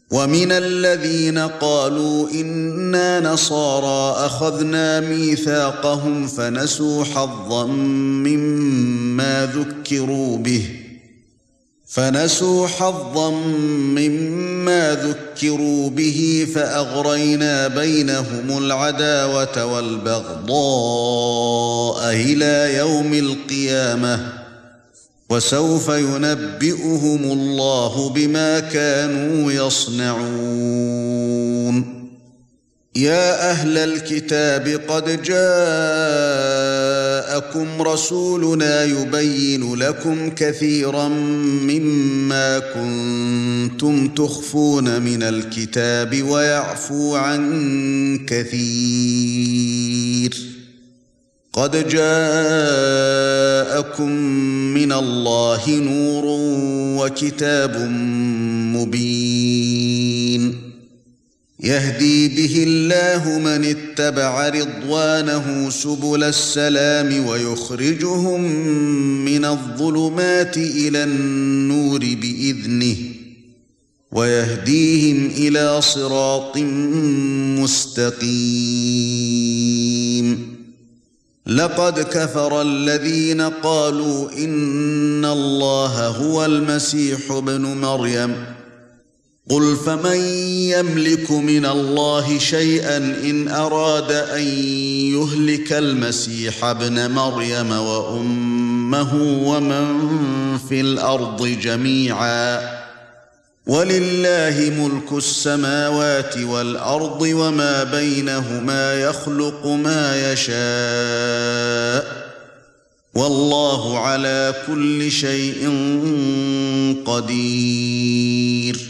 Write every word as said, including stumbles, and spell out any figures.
ومن الذين قالوا إنا نصارى أخذنا ميثاقهم فنسوا حظا مما ذكروا به فنسوا حظا مما ذكروا به فأغرينا بينهم العداوة والبغضاء إلى يوم القيامة وسوف ينبئهم الله بما كانوا يصنعون يا أهل الكتاب قد جاءكم رسولنا يبين لكم كثيرا مما كنتم تخفون من الكتاب ويعفو عن كثير قد جاءكم من الله نور وكتاب مبين يهدي به الله من اتبع رضوانه سبل السلام ويخرجهم من الظلمات إلى النور بإذنه ويهديهم إلى صراط مستقيم لقد كفر الذين قالوا إن الله هو المسيح ابن مريم قل فمن يملك من الله شيئا إن أراد أن يهلك المسيح ابن مريم وأمه ومن في الأرض جميعا ولله ملك السماوات والأرض وما بينهما يخلق ما يشاء والله على كل شيء قدير